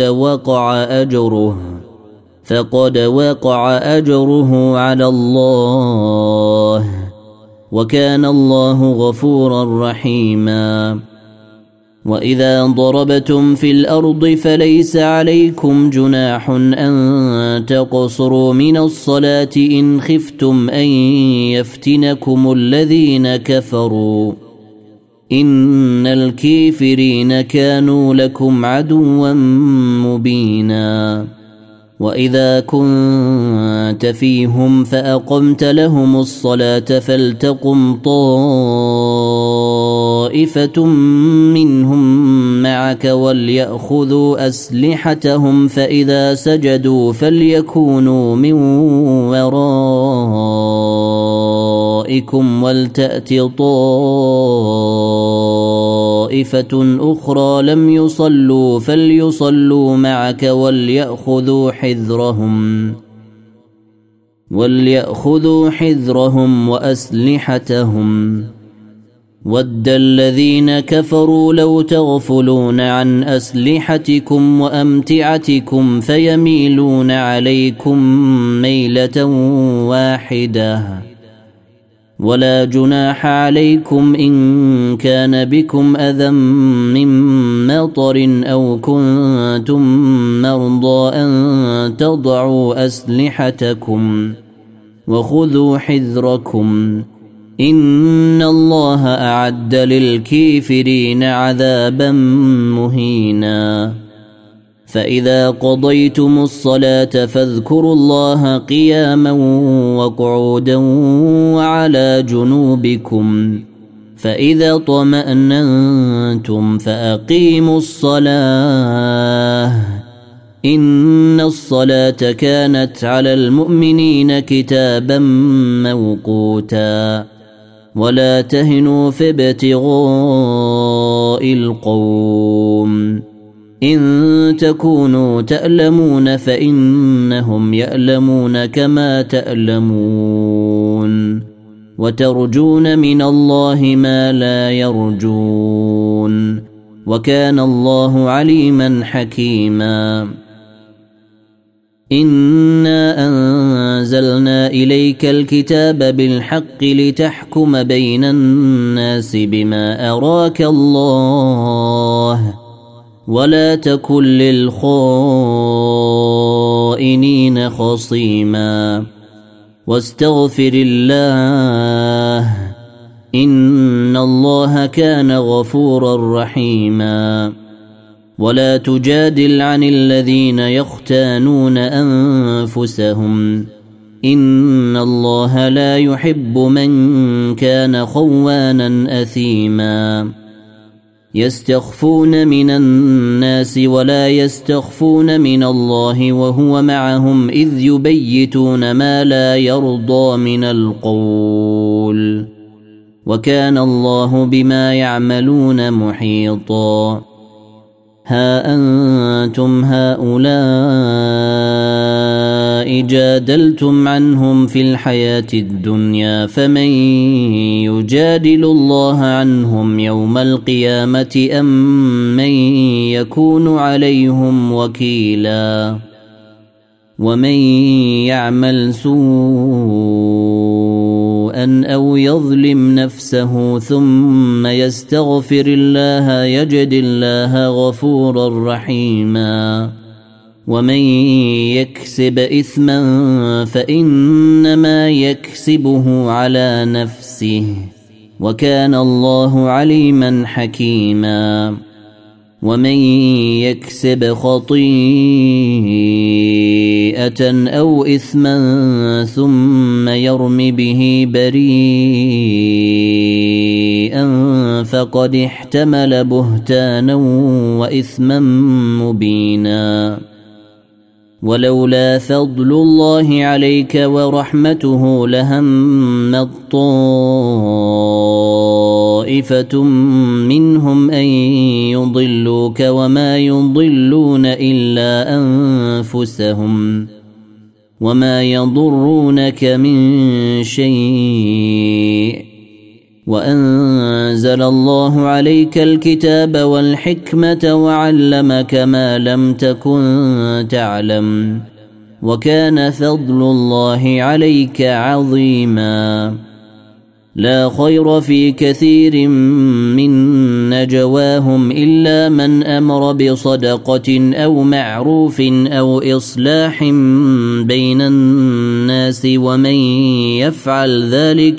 وقع أجره على الله وكان الله غفورا رحيما. وإذا ضربتم في الأرض فليس عليكم جناح أن تقصروا من الصلاة إن خفتم أن يفتنكم الذين كفروا إن الكافرين كانوا لكم عدوا مبينا. وإذا كنت فيهم فأقمت لهم الصلاة فلتقم طائفة منهم معك وليأخذوا أسلحتهم فإذا سجدوا فليكونوا من ورائكم ولتأت طائفة أخرى لم يصلوا فليصلوا معك وليأخذوا حذرهم وأسلحتهم. ود الذين كفروا لو تغفلون عن أسلحتكم وأمتعتكم فيميلون عليكم ميلة واحدة ولا جناح عليكم إن كان بكم أذى من مطر أو كنتم مرضى أن تضعوا أسلحتكم وخذوا حذركم إن الله أعد للكافرين عذابا مهينا. فإذا قضيتم الصلاة فاذكروا الله قياما وقعودا وعلى جنوبكم فإذا طمأننتم فأقيموا الصلاة إن الصلاة كانت على المؤمنين كتابا موقوتا ولا تهنوا في ابتغاء القوم إن تكونوا تألمون فإنهم يألمون كما تألمون وترجون من الله ما لا يرجون وكان الله عليما حكيما إنا أنزلنا إليك الكتاب بالحق لتحكم بين الناس بما أراك الله ولا تكن للخائنين خصيما واستغفر الله إن الله كان غفورا رحيما ولا تجادل عن الذين يختانون أنفسهم إن الله لا يحب من كان خوانا أثيما يستخفون من الناس ولا يستخفون من الله وهو معهم إذ يبيتون ما لا يرضى من القول وكان الله بما يعملون محيطا ها أنتم هؤلاء جادلتم عنهم في الحياة الدنيا فمن يجادل الله عنهم يوم القيامة أم من يكون عليهم وكيلا ومن يعمل سوءا أو يظلم نفسه ثم يستغفر الله يجد الله غفورا رحيما ومن يكسب إثما فإنما يكسبه على نفسه وكان الله عليما حكيما ومن يكسب خطيئة أو إثما ثم يرم به بريئا فقد احتمل بهتانا وإثما مبينا ولولا فضل الله عليك ورحمته لهمت طائفة منهم أن يضلوك وما يضلون إلا أنفسهم وما يضرونك من شيء وأنزل الله عليك الكتاب والحكمة وعلمك ما لم تكن تعلم وكان فضل الله عليك عظيما لا خير في كثير من نجواهم إلا من أمر بصدقة أو معروف أو إصلاح بين الناس ومن يفعل ذلك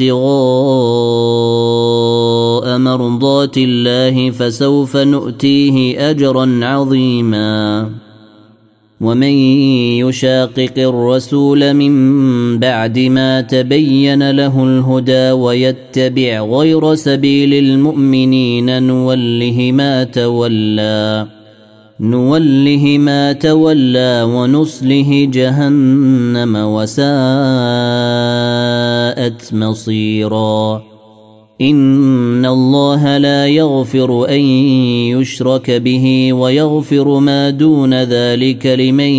ابتغاء مرضات الله فسوف نؤتيه أجرا عظيما ومن يشاقق الرسول من بعد ما تبين له الهدى ويتبع غير سبيل المؤمنين نوله ما تولى ونصله جهنم وساءت مصيرا إن الله لا يغفر أن يشرك به ويغفر ما دون ذلك لمن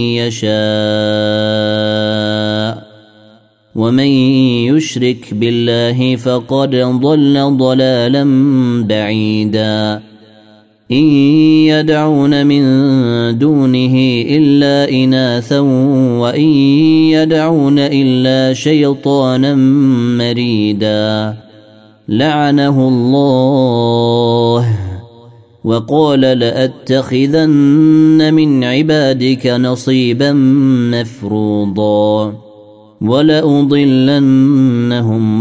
يشاء ومن يشرك بالله فقد ضل ضلالا بعيدا إن يدعون من دونه إلا إناثا وإن يدعون إلا شيطانا مريدا لعنه الله وقال لأتخذن من عبادك نصيبا مفروضا ولأضلنهم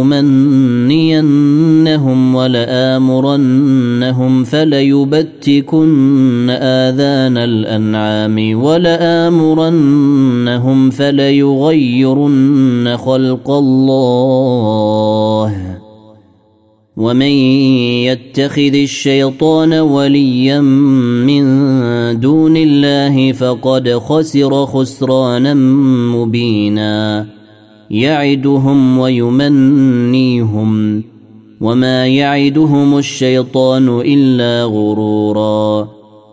ولأمنينهم ولآمرنهم فليبتكن آذان الأنعام ولآمرنهم فليغيرن خلق الله ومن يتخذ الشيطان وليا من دون الله فقد خسر خسرانا مبينا يعدهم ويمنيهم وما يعدهم الشيطان إلا غرورا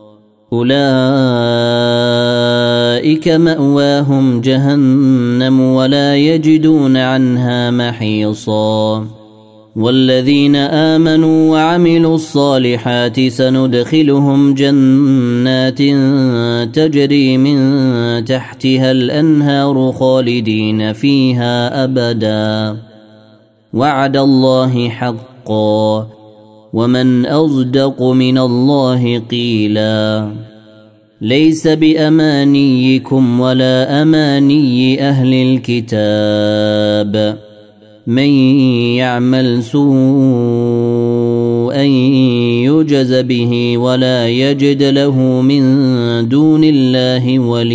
أولئك مأواهم جهنم ولا يجدون عنها محيصا والذين آمنوا وعملوا الصالحات سندخلهم جنات تجري من تحتها الأنهار خالدين فيها أبدا وعد الله حقا ومن أصدق من الله قيلا ليس بأمانيكم ولا أماني أهل الكتاب من يعمل سوءا يجز به ولا يجد له من دون الله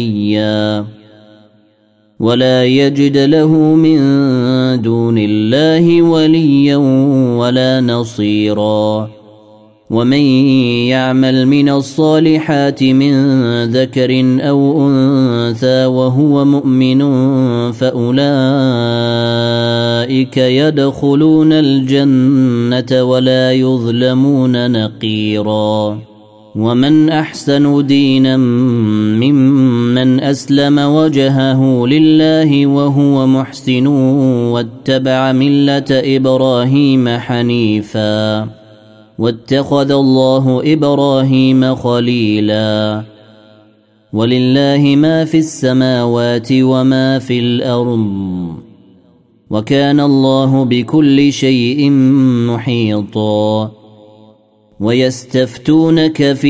وليا ولا نصيرا ومن يعمل من الصالحات من ذكر أو أنثى وهو مؤمن فأولئك يدخلون الجنة ولا يظلمون نقيرا ومن أحسن دينا ممن أسلم وجهه لله وهو محسن واتبع ملة إبراهيم حنيفا واتخذ الله إبراهيم خليلا ولله ما في السماوات وما في الأرض وكان الله بكل شيء محيطا ويستفتونك في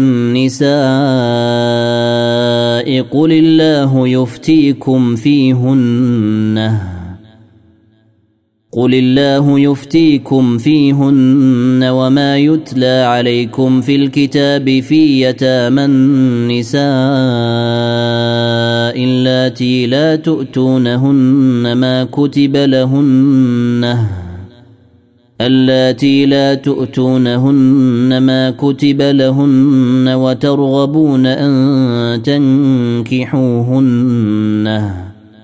النساء قل الله يفتيكم فيهن وما يتلى عليكم في الكتاب في يتامى النساء اللاتي لا تؤتونهن ما كتب لهن وترغبون أن تنكحوهن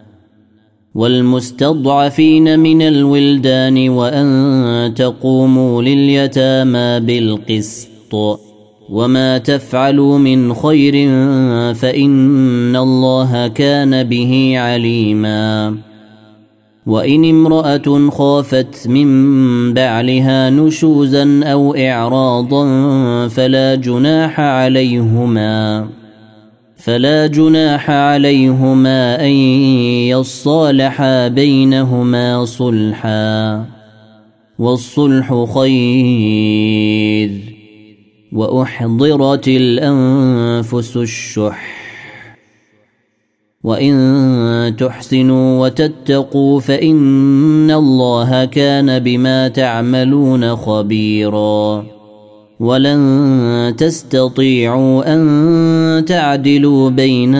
والمستضعفين من الولدان وأن تقوموا لليتامى بالقسط وما تفعلوا من خير فإن الله كان به عليما وإن امرأة خافت من بعلها نشوزا أو إعراضا فلا جناح عليهما أن يصالحا بينهما صلحا والصلح خير وأحضرت الأنفس الشح وإن تحسنوا وتتقوا فإن الله كان بما تعملون خبيرا ولن تستطيعوا أن تعدلوا بين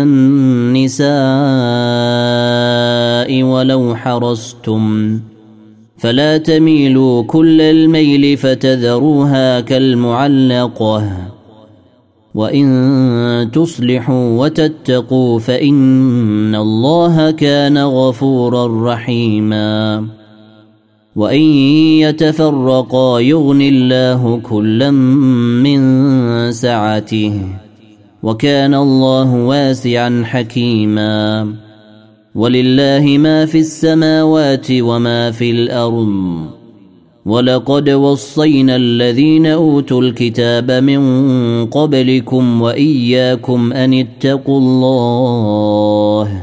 النساء ولو حرصتم فلا تميلوا كل الميل فتذروها كالمعلقة وإن تصلحوا وتتقوا فإن الله كان غفورا رحيما وإن يتفرقا يغن الله كلا من سعته وكان الله واسعا حكيما ولله ما في السماوات وما في الأرض ولقد وصينا الذين أوتوا الكتاب من قبلكم وإياكم أن اتقوا الله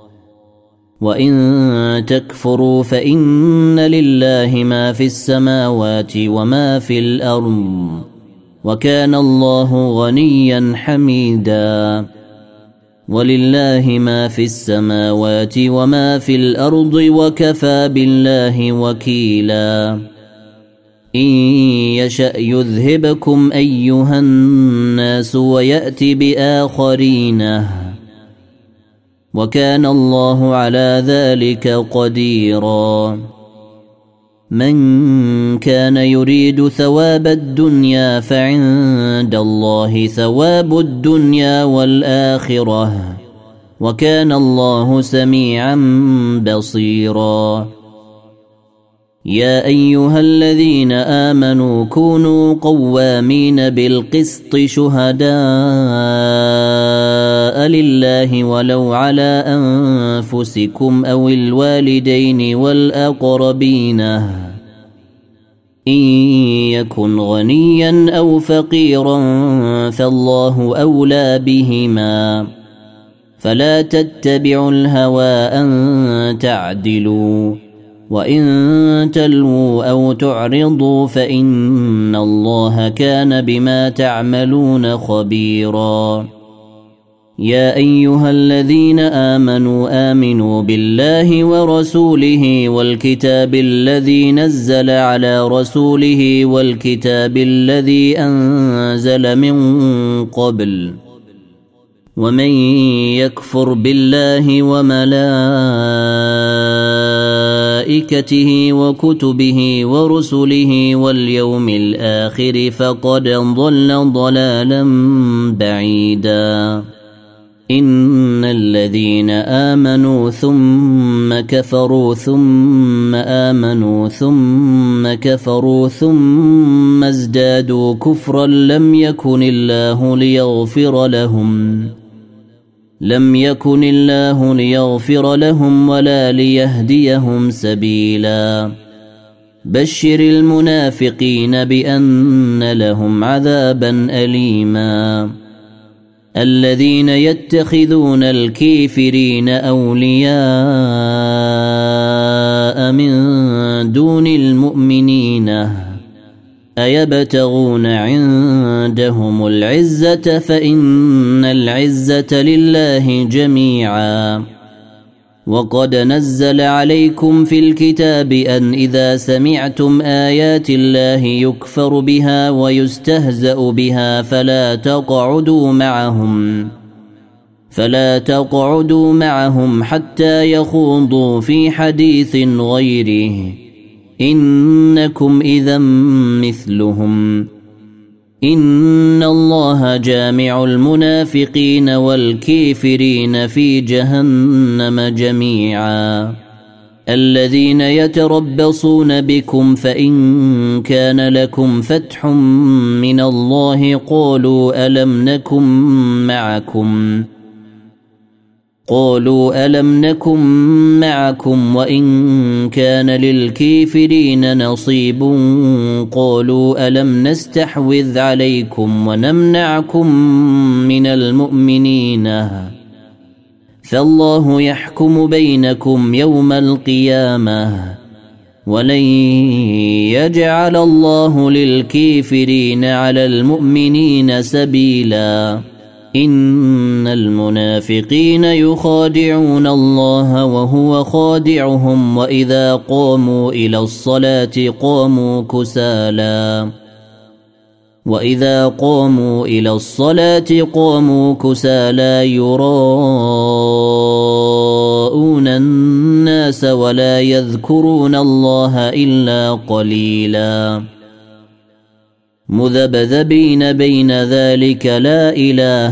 وإن تكفروا فإن لله ما في السماوات وما في الأرض وكان الله غنيا حميدا ولله ما في السماوات وما في الأرض وكفى بالله وكيلا إن يشأ يذهبكم أيها الناس ويأتي بآخرين وكان الله على ذلك قديرا من كان يريد ثواب الدنيا فعند الله ثواب الدنيا والآخرة وكان الله سميعا بصيرا يا أيها الذين آمنوا كونوا قوامين بالقسط شهداء لله ولو على أنفسكم أو الوالدين والأقربين إن يكن غنيا أو فقيرا فالله أولى بهما فلا تتبعوا الهوى أن تعدلوا وإن تلووا أو تعرضوا فإن الله كان بما تعملون خبيرا يا أيها الذين آمنوا بالله ورسوله والكتاب الذي نزل على رسوله والكتاب الذي أنزل من قبل ومن يكفر بالله وملائكته وكتبه ورسله واليوم الآخر فقد ضل ضلالا بعيدا إن الذين آمنوا ثم كفروا ثم آمنوا ثم كفروا ثم ازدادوا كفرا لم يكن الله ليغفر لهم ولا ليهديهم سبيلا بشر المنافقين بأن لهم عذابا أليما الذين يتخذون الكافرين أولياء من دون المؤمنين أيبتغون عندهم العزة فإن العزة لله جميعا وقد نزل عليكم في الكتاب أن إذا سمعتم آيات الله يكفر بها ويستهزأ بها فلا تقعدوا معهم حتى يخوضوا في حديث غيره إنكم إذا مثلهم إن الله جامع المنافقين والكافرين في جهنم جميعا الذين يتربصون بكم فإن كان لكم فتح من الله قالوا ألم نكن معكم وإن كان للكافرين نصيب قالوا ألم نستحوذ عليكم ونمنعكم من المؤمنين فالله يحكم بينكم يوم القيامة ولن يجعل الله للكافرين على المؤمنين سبيلا إن المنافقين يخادعون الله وهو خادعهم وإذا قاموا إلى الصلاة قاموا كسالى يراءون الناس ولا يذكرون الله إلا قليلا مذبذبين بين ذلك لا إلى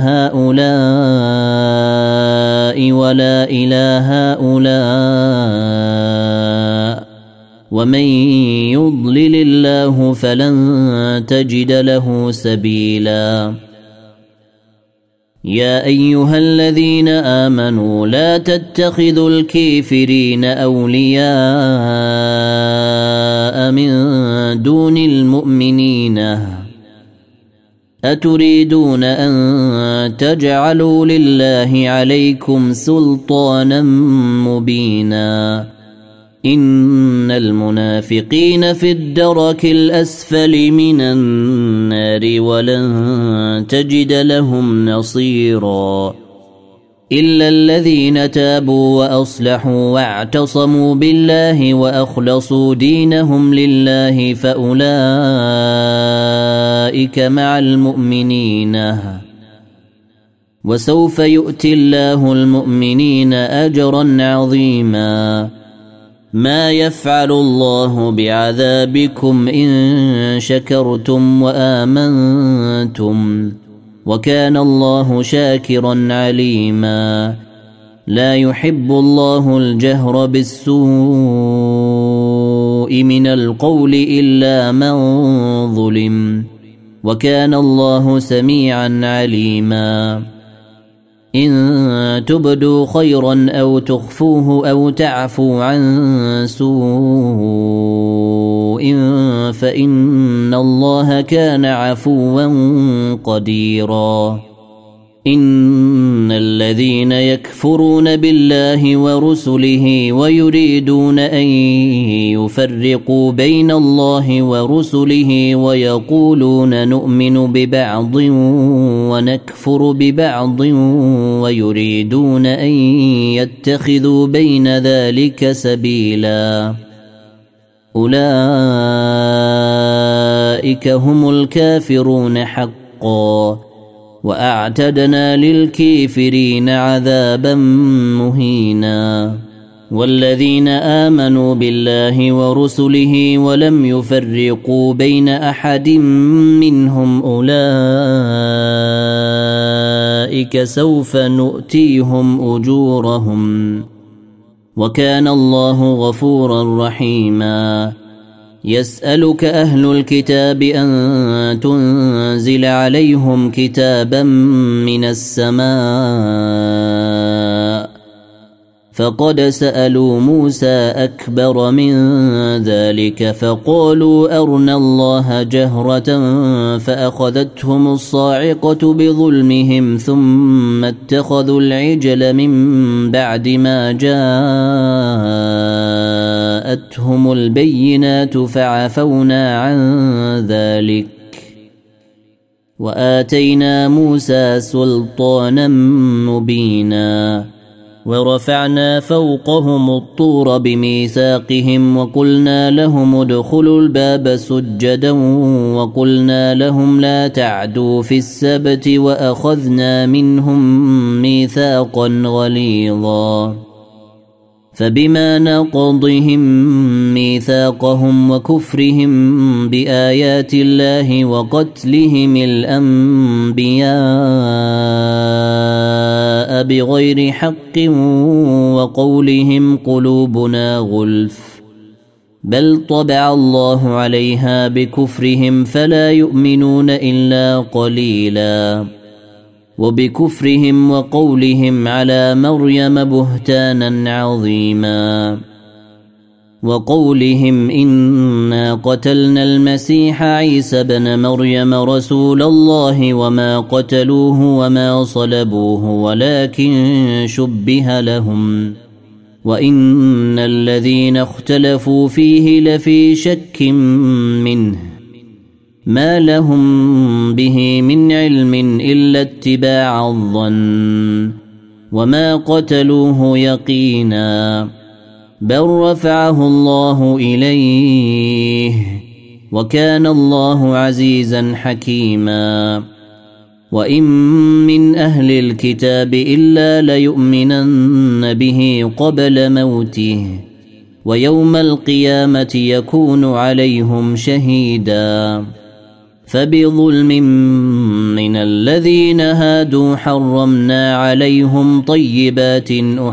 هؤلاء ولا إلى هؤلاء ومن يضلل الله فلن تجد له سبيلا يا أيها الذين آمنوا لا تتخذوا الكافرين أولياء من دون المؤمنين أتريدون أن تجعلوا لله عليكم سلطانا مبينا إن المنافقين في الدرك الأسفل من النار ولن تجد لهم نصيرا إلا الذين تابوا وأصلحوا واعتصموا بالله وأخلصوا دينهم لله فأولئك مع المؤمنين وسوف يؤتي الله المؤمنين أجرا عظيما ما يفعل الله بعذابكم إن شكرتم وآمنتم وكان الله شاكرا عليما لا يحب الله الجهر بالسوء من القول إلا من ظلم وكان الله سميعا عليما إن تبدوا خيرا أو تخفوه أو تعفوا عن سوء فإن الله كان عفوا قديرا إن الذين يكفرون بالله ورسله ويريدون أن يفرقوا بين الله ورسله ويقولون نؤمن ببعض ونكفر ببعض ويريدون أن يتخذوا بين ذلك سبيلا أولئك هم الكافرون حقا وأعتدنا للكافرين عذابا مهينا والذين آمنوا بالله ورسله ولم يفرقوا بين أحد منهم أولئك سوف نؤتيهم أجورهم وكان الله غفورا رحيما يسألك أهل الكتاب أن تنزل عليهم كتابا من السماء فقد سألوا موسى أكبر من ذلك فقالوا أرنا الله جهرة فأخذتهم الصاعقة بظلمهم ثم اتخذوا العجل من بعد ما جاءتهم البينات فعفونا عن ذلك وآتينا موسى سلطانا مبينا ورفعنا فوقهم الطور بميثاقهم وقلنا لهم ادخلوا الباب سجدا وقلنا لهم لا تعدوا في السبت وأخذنا منهم ميثاقا غليظا فبما نقضهم ميثاقهم وكفرهم بآيات الله وقتلهم الأنبياء بغير حق وقولهم قلوبنا غلف بل طبع الله عليها بكفرهم فلا يؤمنون إلا قليلا وبكفرهم وقولهم على مريم بهتانا عظيما وقولهم إنا قتلنا المسيح عيسى بن مريم رسول الله وما قتلوه وما صلبوه ولكن شبه لهم وإن الذين اختلفوا فيه لفي شك منه ما لهم به من علم إلا اتباع الظن وما قتلوه يقينا بل رفعه الله إليه وكان الله عزيزا حكيما وإن من أهل الكتاب إلا ليؤمنن به قبل موته ويوم القيامة يكون عليهم شهيدا فبظلم من الذين هادوا حرمنا عليهم طيبات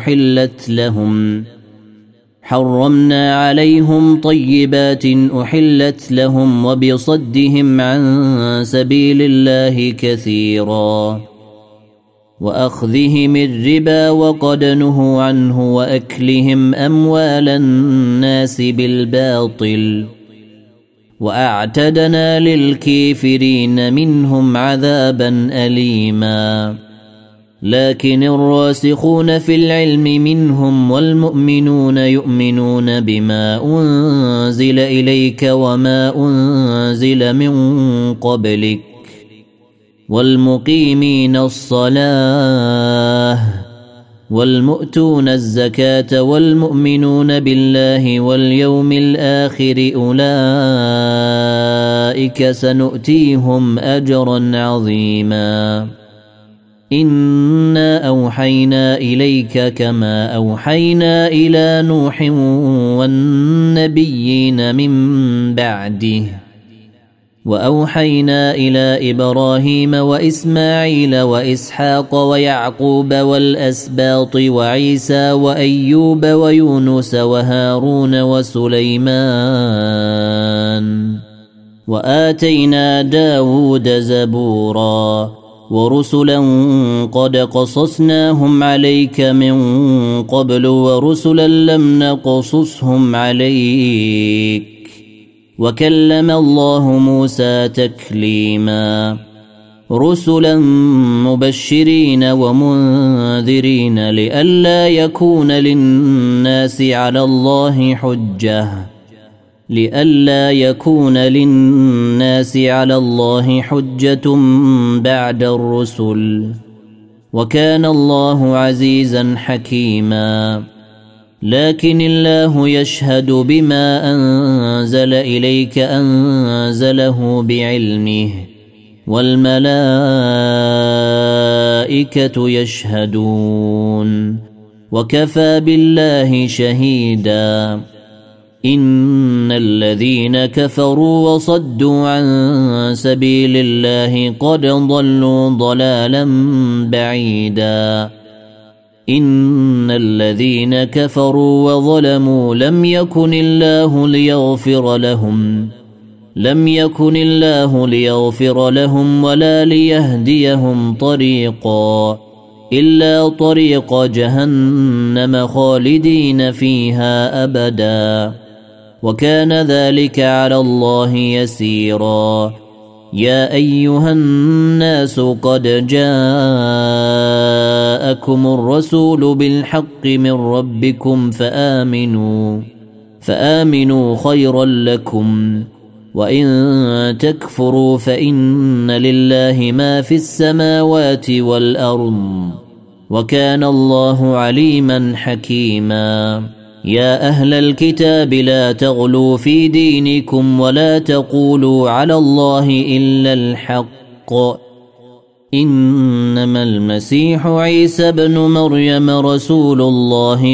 أحلت لهم وبصدهم عن سبيل الله كثيرا وأخذهم الربا وقد نهوا عنه وأكلهم أموال الناس بالباطل وأعتدنا للكافرين منهم عذابا أليما لكن الراسخون في العلم منهم والمؤمنون يؤمنون بما أنزل إليك وما أنزل من قبلك والمقيمين الصلاة والمؤتون الزكاة والمؤمنون بالله واليوم الآخر أولئك سنؤتيهم أجرا عظيما إنا أوحينا إليك كما أوحينا إلى نوح والنبيين من بعده وأوحينا إلى إبراهيم وإسماعيل وإسحاق ويعقوب والأسباط وعيسى وأيوب ويونس وهارون وسليمان وآتينا داود زبورا ورسلا قد قصصناهم عليك من قبل ورسلا لم نقصصهم عليك وكلم الله موسى تكليما رسلا مبشرين ومنذرين لئلا يكون للناس على الله حجة بعد الرسل وكان الله عزيزا حكيما لكن الله يشهد بما أنزل إليك أنزله بعلمه والملائكة يشهدون وكفى بالله شهيدا إن الذين كفروا وصدوا عن سبيل الله قد ضلوا ضلالا بعيدا إن الذين كفروا وظلموا لم يكن الله ليغفر لهم ولا ليهديهم طريقا إلا طريق جهنم خالدين فيها أبدا وكان ذلك على الله يسيرا يا أيها الناس قد جاءكم الرسول بالحق من ربكم فآمنوا خيرا لكم وإن تكفروا فإن لله ما في السماوات والأرض وكان الله عليما حكيما يا أهل الكتاب لا تغلوا في دينكم ولا تقولوا على الله إلا الحق إنما المسيح عيسى بن مريم رسول الله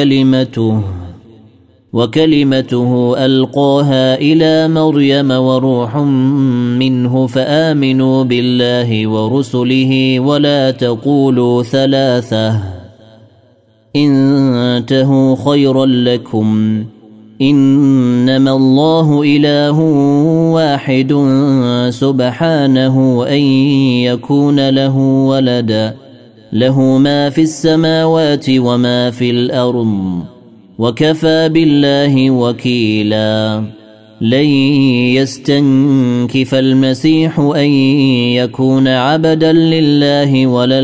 وكلمته ألقاها إلى مريم وروح منه فآمنوا بالله ورسله ولا تقولوا ثلاثة انتهوا خيرا لكم إنما الله إله واحد سبحانه أن يكون له ولد له ما في السماوات وما في الأرض وكفى بالله وكيلا لن يستنكف المسيح أن يكون عبدا لله ولا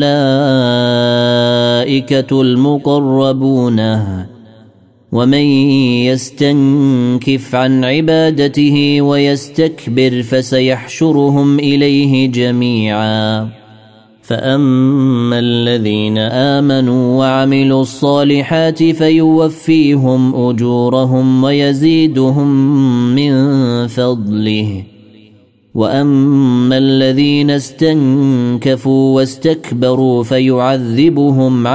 الملائكة المقربون ومن يستنكف عن عبادته ويستكبر فسيحشرهم إليه جميعا فأما الذين آمنوا وعملوا الصالحات فيوفيهم أجورهم ويزيدهم من فضله وأما الذين استنكفوا واستكبروا فيعذبهم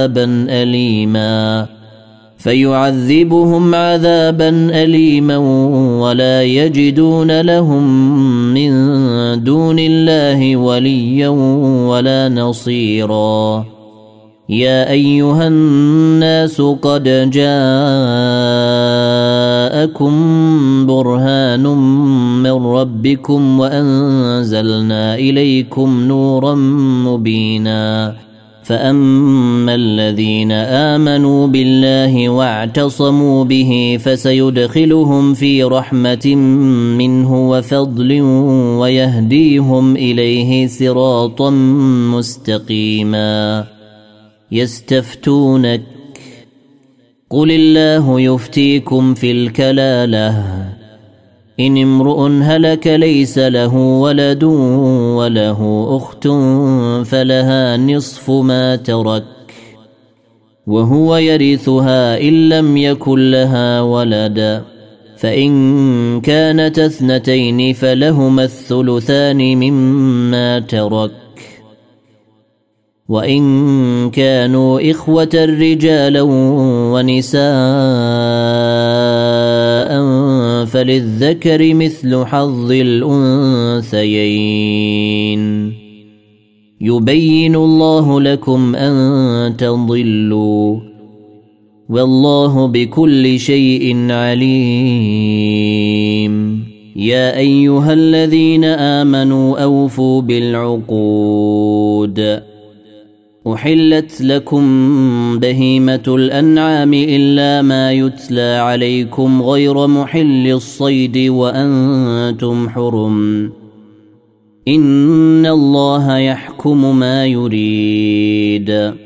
عذابا أليما ولا يجدون لهم من دون الله وليا ولا نصيرا يا أيها الناس قد جاءكم برهان من ربكم وأنزلنا إليكم نورا مبينا فأما الذين آمنوا بالله واعتصموا به فسيدخلهم في رحمة منه وفضل ويهديهم إليه صراطا مستقيما يستفتونك قل الله يفتيكم في الكلالة إن امرؤ هلك ليس له ولد وله أخت فلها نصف ما ترك وهو يرثها إن لم يكن لها ولد فإن كانت اثنتين فلهما الثلثان مما ترك وإن كانوا إخوة رجالا ونساء فللذكر مثل حظ الأنثيين يبين الله لكم أن تضلوا والله بكل شيء عليم. يا أيها الذين آمنوا أوفوا بالعقود. أحلت لكم بهيمة الأنعام إلا ما يتلى عليكم غير محل الصيد وأنتم حرم. إن الله يحكم ما يريد.